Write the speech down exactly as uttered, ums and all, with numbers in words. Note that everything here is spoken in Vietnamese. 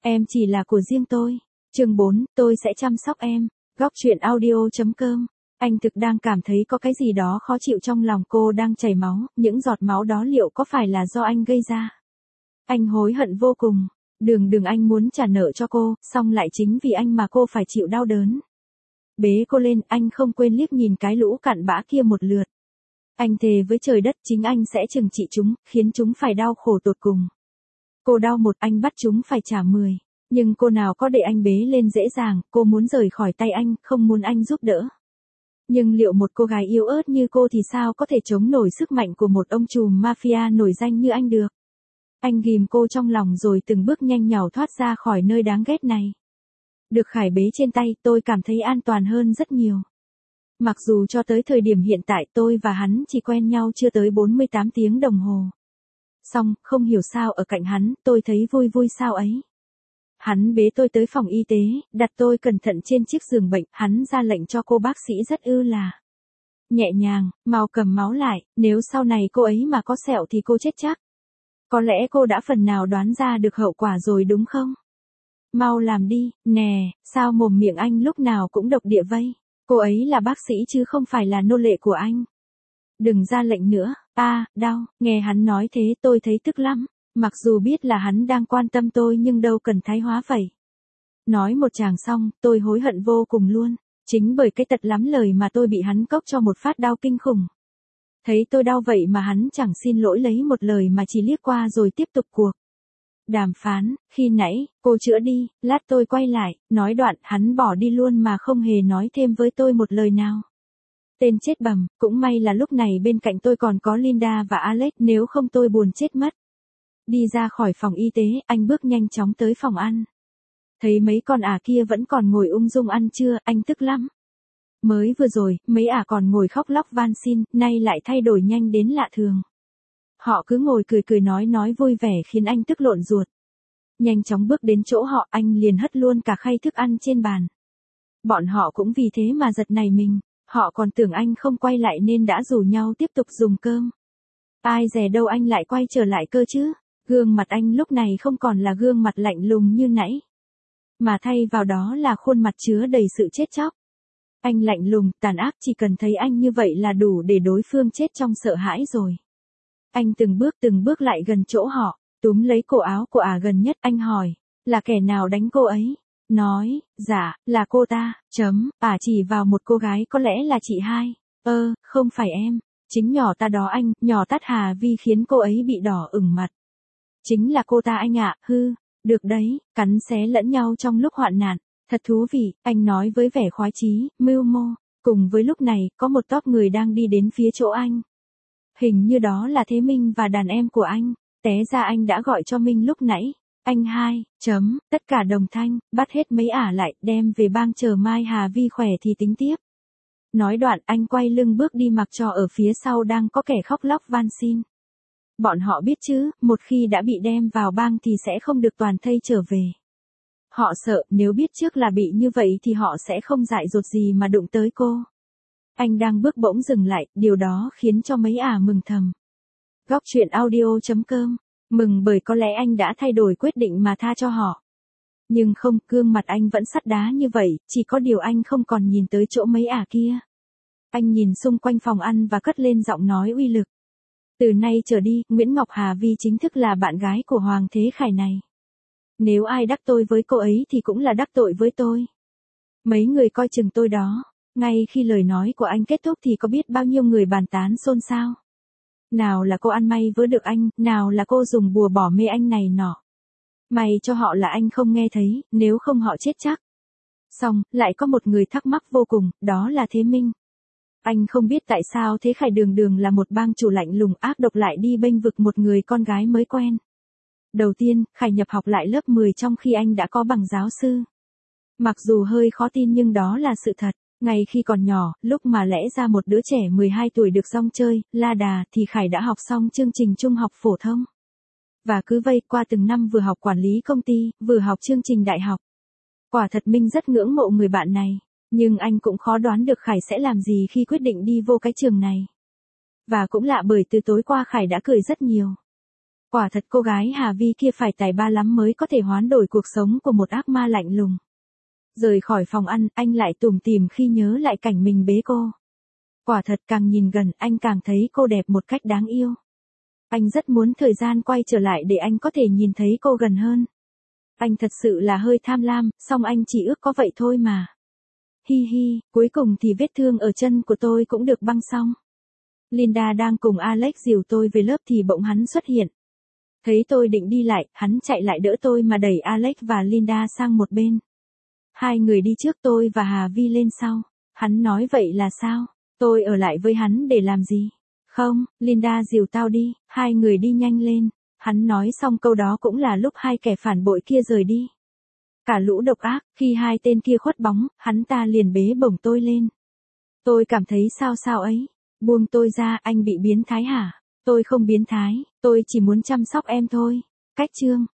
Em chỉ là của riêng tôi. Chương bốn, tôi sẽ chăm sóc em. Góc truyện audio chấm com. Anh thực đang cảm thấy có cái gì đó khó chịu trong lòng cô đang chảy máu, những giọt máu đó liệu có phải là do anh gây ra? Anh hối hận vô cùng. Đường đường anh muốn trả nợ cho cô, xong lại chính vì anh mà cô phải chịu đau đớn. Bế cô lên, anh không quên liếc nhìn cái lũ cặn bã kia một lượt. Anh thề với trời đất chính anh sẽ trừng trị chúng, khiến chúng phải đau khổ tột cùng. Cô đau một, anh bắt chúng phải trả mười. Nhưng cô nào có để anh bế lên dễ dàng, cô muốn rời khỏi tay anh, không muốn anh giúp đỡ. Nhưng liệu một cô gái yếu ớt như cô thì sao có thể chống nổi sức mạnh của một ông trùm mafia nổi danh như anh được? Anh ghìm cô trong lòng rồi từng bước nhanh nhảu thoát ra khỏi nơi đáng ghét này. Được Khải bế trên tay, tôi cảm thấy an toàn hơn rất nhiều. Mặc dù cho tới thời điểm hiện tại tôi và hắn chỉ quen nhau chưa tới bốn mươi tám tiếng đồng hồ. Xong, không hiểu sao ở cạnh hắn, tôi thấy vui vui sao ấy. Hắn bế tôi tới phòng y tế, đặt tôi cẩn thận trên chiếc giường bệnh, hắn ra lệnh cho cô bác sĩ rất ư là nhẹ nhàng, mau cầm máu lại, nếu sau này cô ấy mà có sẹo thì cô chết chắc. Có lẽ cô đã phần nào đoán ra được hậu quả rồi đúng không? Mau làm đi, nè, sao mồm miệng anh lúc nào cũng độc địa vây? Cô ấy là bác sĩ chứ không phải là nô lệ của anh. Đừng ra lệnh nữa, a, à, đau, nghe hắn nói thế tôi thấy tức lắm. Mặc dù biết là hắn đang quan tâm tôi nhưng đâu cần thái hóa vậy. Nói một tràng xong, tôi hối hận vô cùng luôn. Chính bởi cái tật lắm lời mà tôi bị hắn cốc cho một phát đau kinh khủng. Thấy tôi đau vậy mà hắn chẳng xin lỗi lấy một lời mà chỉ liếc qua rồi tiếp tục cuộc đàm phán. Khi nãy, cô chữa đi, lát tôi quay lại, nói đoạn hắn bỏ đi luôn mà không hề nói thêm với tôi một lời nào. Tên chết bầm, cũng may là lúc này bên cạnh tôi còn có Linda và Alex, nếu không tôi buồn chết mất. Đi ra khỏi phòng y tế, anh bước nhanh chóng tới phòng ăn. Thấy mấy con ả kia vẫn còn ngồi ung dung ăn trưa, anh tức lắm. Mới vừa rồi, mấy ả còn ngồi khóc lóc van xin, nay lại thay đổi nhanh đến lạ thường. Họ cứ ngồi cười cười nói nói vui vẻ khiến anh tức lộn ruột. Nhanh chóng bước đến chỗ họ, anh liền hất luôn cả khay thức ăn trên bàn. Bọn họ cũng vì thế mà giật nảy mình, họ còn tưởng anh không quay lại nên đã rủ nhau tiếp tục dùng cơm. Ai dè đâu anh lại quay trở lại cơ chứ. Gương mặt anh lúc này không còn là gương mặt lạnh lùng như nãy, mà thay vào đó là khuôn mặt chứa đầy sự chết chóc. Anh lạnh lùng, tàn ác, chỉ cần thấy anh như vậy là đủ để đối phương chết trong sợ hãi rồi. Anh từng bước từng bước lại gần chỗ họ, túm lấy cổ áo của ả gần nhất, anh hỏi, là kẻ nào đánh cô ấy? Nói, dạ, là cô ta, chấm, ả chỉ vào một cô gái có lẽ là chị hai. Ơ, không phải em, chính nhỏ ta đó anh, nhỏ tát Hà Vi khiến cô ấy bị đỏ ửng mặt. Chính là cô ta anh ạ, hư, được đấy, cắn xé lẫn nhau trong lúc hoạn nạn, thật thú vị, anh nói với vẻ khoái chí, mưu mô. Cùng với lúc này, có một tốp người đang đi đến phía chỗ anh. Hình như đó là Thế Minh và đàn em của anh, té ra anh đã gọi cho Minh lúc nãy. Anh hai, chấm, tất cả đồng thanh, bắt hết mấy ả lại, đem về bang chờ mai Hà Vi khỏe thì tính tiếp. Nói đoạn anh quay lưng bước đi mặc cho ở phía sau đang có kẻ khóc lóc van xin. Bọn họ biết chứ, một khi đã bị đem vào bang thì sẽ không được toàn thây trở về. Họ sợ, nếu biết trước là bị như vậy thì họ sẽ không dại dột gì mà đụng tới cô. Anh đang bước bỗng dừng lại, điều đó khiến cho mấy ả mừng thầm. Góc truyện audio chấm com. Mừng bởi có lẽ anh đã thay đổi quyết định mà tha cho họ. Nhưng không, gương mặt anh vẫn sắt đá như vậy, chỉ có điều anh không còn nhìn tới chỗ mấy ả kia. Anh nhìn xung quanh phòng ăn và cất lên giọng nói uy lực. Từ nay trở đi, Nguyễn Ngọc Hà Vi chính thức là bạn gái của Hoàng Thế Khải này. Nếu ai đắc tội với cô ấy thì cũng là đắc tội với tôi. Mấy người coi chừng tôi đó. Ngay khi lời nói của anh kết thúc thì có biết bao nhiêu người bàn tán xôn xao. Nào là cô ăn may vớ được anh, nào là cô dùng bùa bỏ mê anh này nọ. May cho họ là anh không nghe thấy, nếu không họ chết chắc. Xong, lại có một người thắc mắc vô cùng, đó là Thế Minh. Anh không biết tại sao Thế Khải đường đường là một bang chủ lạnh lùng ác độc lại đi bênh vực một người con gái mới quen. Đầu tiên, Khải nhập học lại lớp mười trong khi anh đã có bằng giáo sư. Mặc dù hơi khó tin nhưng đó là sự thật. Ngay khi còn nhỏ, lúc mà lẽ ra một đứa trẻ mười hai tuổi được rong chơi, la đà thì Khải đã học xong chương trình trung học phổ thông. Và cứ vây qua từng năm vừa học quản lý công ty, vừa học chương trình đại học. Quả thật Minh rất ngưỡng mộ người bạn này. Nhưng anh cũng khó đoán được Khải sẽ làm gì khi quyết định đi vô cái trường này. Và cũng lạ bởi từ tối qua Khải đã cười rất nhiều. Quả thật cô gái Hà Vi kia phải tài ba lắm mới có thể hoán đổi cuộc sống của một ác ma lạnh lùng. Rời khỏi phòng ăn, anh lại tủm tỉm khi nhớ lại cảnh mình bế cô. Quả thật càng nhìn gần, anh càng thấy cô đẹp một cách đáng yêu. Anh rất muốn thời gian quay trở lại để anh có thể nhìn thấy cô gần hơn. Anh thật sự là hơi tham lam, song anh chỉ ước có vậy thôi mà. Hi hi, cuối cùng thì vết thương ở chân của tôi cũng được băng xong. Linda đang cùng Alex dìu tôi về lớp thì bỗng hắn xuất hiện. Thấy tôi định đi lại, hắn chạy lại đỡ tôi mà đẩy Alex và Linda sang một bên. Hai người đi trước, tôi và Hà Vi lên sau. Hắn nói vậy là sao? Tôi ở lại với hắn để làm gì? Không, Linda dìu tao đi, hai người đi nhanh lên. Hắn nói xong câu đó cũng là lúc hai kẻ phản bội kia rời đi. Cả lũ độc ác, khi hai tên kia khuất bóng, hắn ta liền bế bổng tôi lên. Tôi cảm thấy sao sao ấy. Buông tôi ra, anh bị biến thái hả? Tôi không biến thái, tôi chỉ muốn chăm sóc em thôi. Cách chương.